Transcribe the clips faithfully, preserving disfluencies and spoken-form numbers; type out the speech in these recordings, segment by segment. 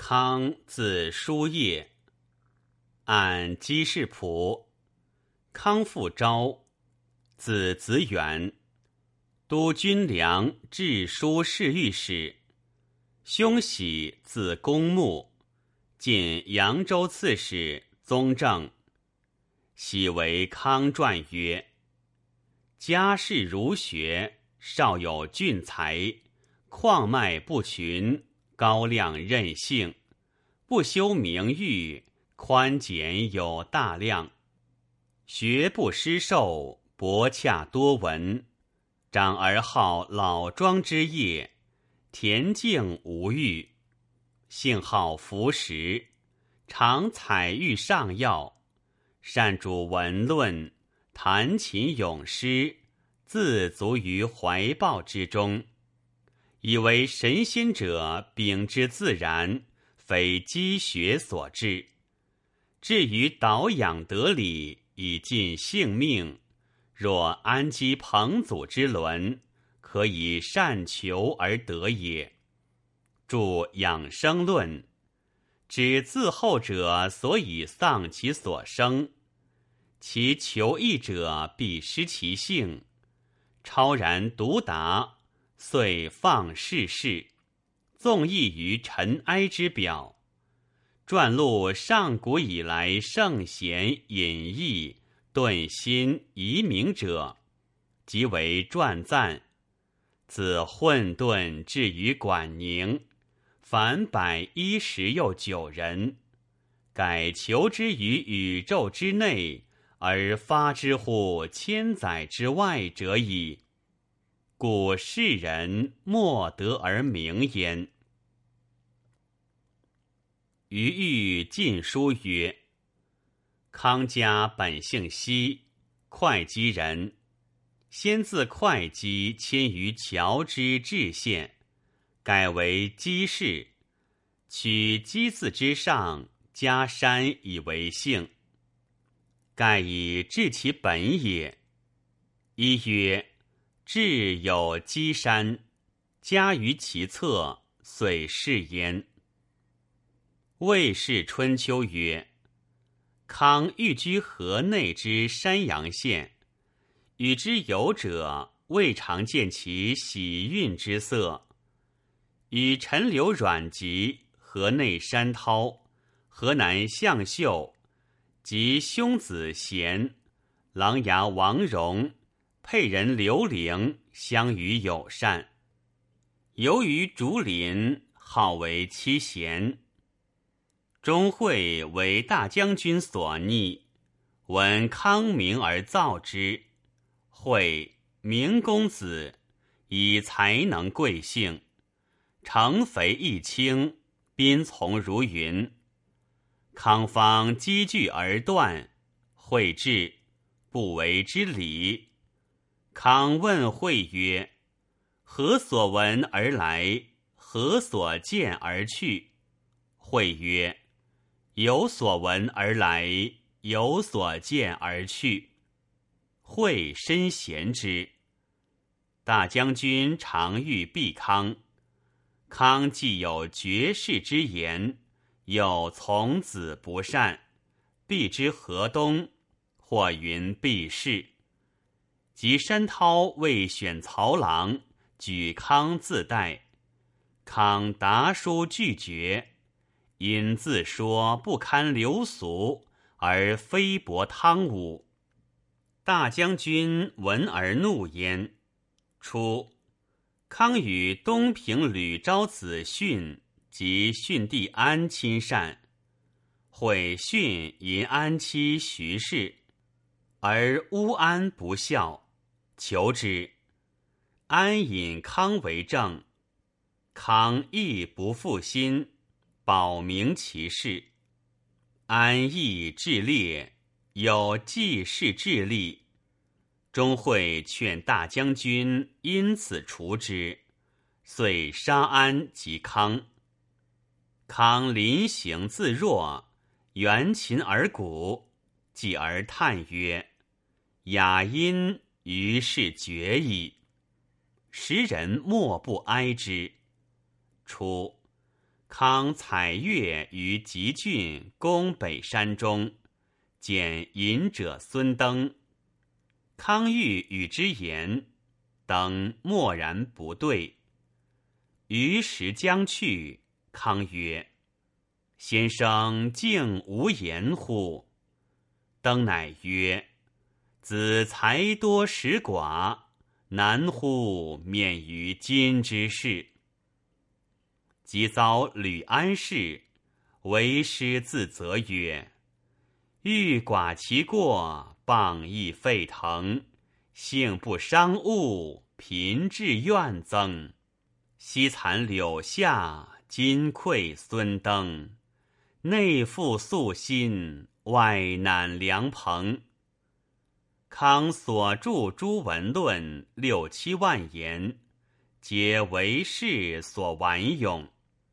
康字叔夜，按姬氏谱。康复昭，字子远，都军粮治书侍御史。兄喜字公穆，晋扬州刺史，宗正。喜为康传曰：家世儒学，少有俊才，旷迈不群，高亮任性，不修名誉，宽简有大量。学不失授，博洽多闻。长而好老庄之业，恬静无欲。性好服食，常采玉上药，善主文论，弹琴咏诗，自足于怀抱之中。以为神仙者秉之自然，非积学所致。至于导养得理，以尽性命，若安基彭祖之伦，可以善求而得也。著养生论，指自后者所以丧其所生，其求益者必失其性，超然独达，遂放世事，纵逸于尘埃之表。传录上古以来圣贤隐逸顿心遗明者，即为传赞。自混沌至于管宁，凡百一十又九人，改求之于宇宙之内，而发之乎千载之外者矣。故世人莫得而名焉。余欲晋书曰：康家本姓西，会稽人，先自会稽迁于谯之治县，改为姬氏，取姬字之上，加山以为姓，盖以治其本也。一曰：治有姬山，加于其侧，遂是焉。魏氏春秋曰：康寓居河内之山阳县，与之游者，未尝见其喜运之色。与陈留阮籍、河内山涛、河南向秀及兄子贤、琅琊王戎、沛人刘伶相与友善。游于竹林，好为妻贤。钟会为大将军所逆，闻康名而造之。会名公子，以才能贵姓，承肥益轻，宾从如云。康方积聚而断，会至，不为之礼。康问会曰：何所闻而来？何所见而去？会曰：有所闻而来，有所见而去。会深贤之。大将军常遇毕康，康既有绝世之言，又从子不善，避之河东，或云避世。及山涛未选曹郎，举康自代，康答书拒绝，因自说不堪流俗，而非薄汤武。大将军闻而怒焉。初，康与东平吕昭子训及训弟安亲善，会训淫安妻徐氏，而诬安不孝，求之。安引康为证，康亦不负心，保明其事。安亦治烈，有济世智力。钟会劝大将军因此除之，遂杀安及康。康临行自若，援琴而鼓，继而叹曰：雅音于是绝矣。时人莫不哀之。初， 康采月于吉郡攻北山中，见隐者孙登。康欲与之言，登默然不对。余时将去，康曰：先生竟无言乎？登乃曰：子才多识寡，难乎免于今之事。即遭吕安事，为师自责曰：欲寡其过，谤亦沸腾，性不伤物，贫至怨增。昔残柳下，今愧孙登。内负素心，外难良朋。康所著诸文论六七万言，皆为士所玩咏。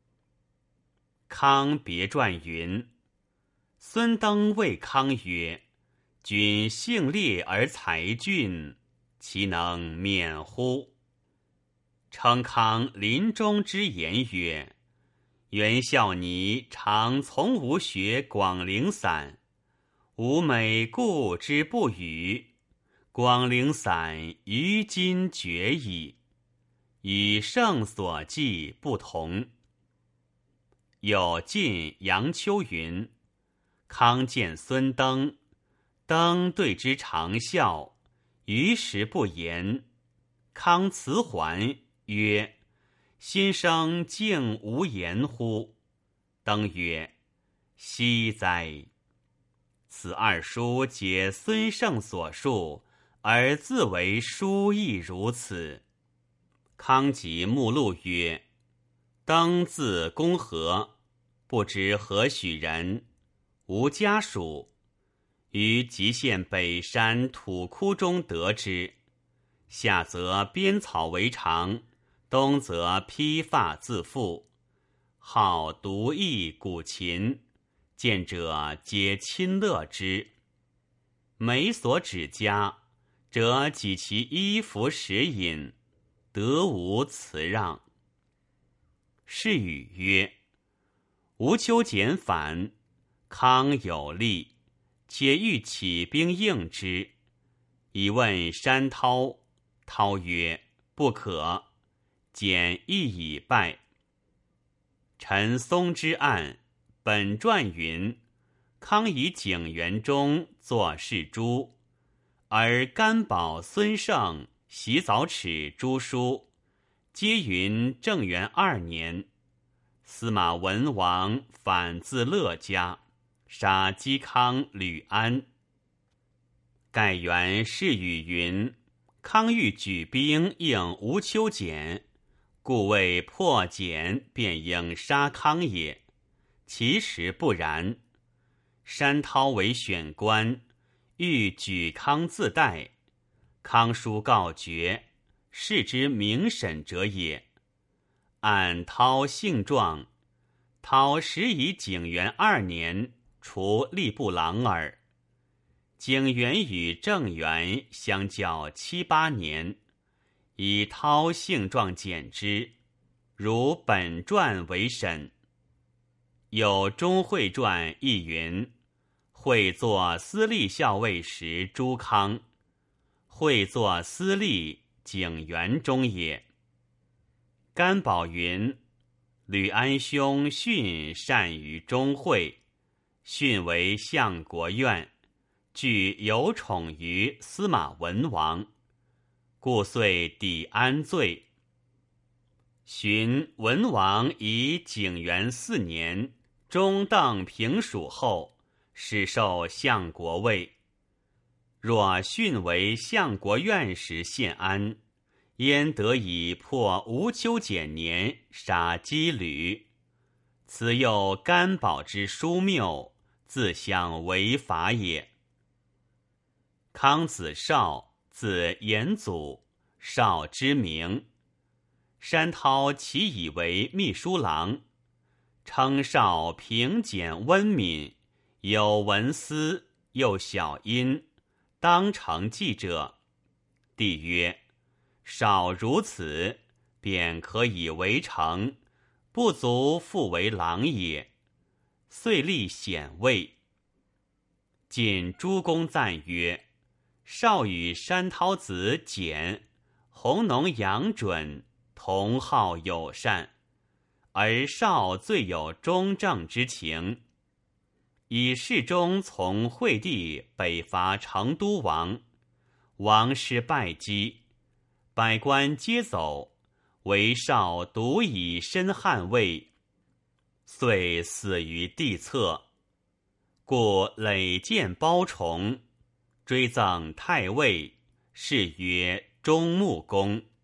康别传云：孙登谓康曰：君性烈而才俊，其能免乎？称康临终之言曰：袁孝尼常从吾学广陵散，吾每顾之不语，广陵散于今绝矣，与圣所记不同。有晋杨秋云：康见孙登，登对之长笑，余时不言。康辞还曰：先生竟无言乎？登曰：惜哉！此二书皆孙胜所述，而自为书亦如此。康即目录曰：登字公和，不知何许人，无家属，于吉县北山土窟中得之。夏则编草为常，冬则披发自负，好独艺古琴，见者皆亲乐之。每所指家，则给其衣服食饮，得无辞让。是语曰：吴秋简反，康有力，且欲起兵应之。以问山涛，涛曰：不可。简亦已败。陈松之案，本传云：康以景元中作事诸，而甘宝、孙胜、习早齿诸书，皆云正元二年，司马文王反自乐家，杀嵇康、吕安。盖元是语云：康欲举兵应吴秋简，故为破简便应杀康也。其实不然。山涛为选官，欲举康自代，康书告绝，是之明审者也。按涛性状，涛时以景元二年除吏部郎耳。景元与正元相较七八年，以涛性状简之，如本传为审。有钟会传亦云：会作司隶校尉时朱康，会作司隶景元中也。甘宝云：吕安兄训善于钟会，训为相国院，具有宠于司马文王，故遂抵安罪。寻文王以景元四年中邓平蜀后，始受相国位。若训为相国院时献安，焉得以破吴秋简年杀姬吕？此又甘宝之疏谬，自相违法也。康子少，字延祖，少之名。山涛其以为秘书郎，称少平简温敏，有文思，又晓音，当成记者。帝曰：少如此，便可以为成， 不足复为郎也，遂立显位。晋诸公赞曰：少与山涛子简、弘农杨准同好友善，而少最有忠正之情。以世中从惠帝北伐成都王，王师败击，百官皆走，唯少独以身捍卫，遂死于地侧。故累建褒崇，追赠太尉，谥曰忠穆公。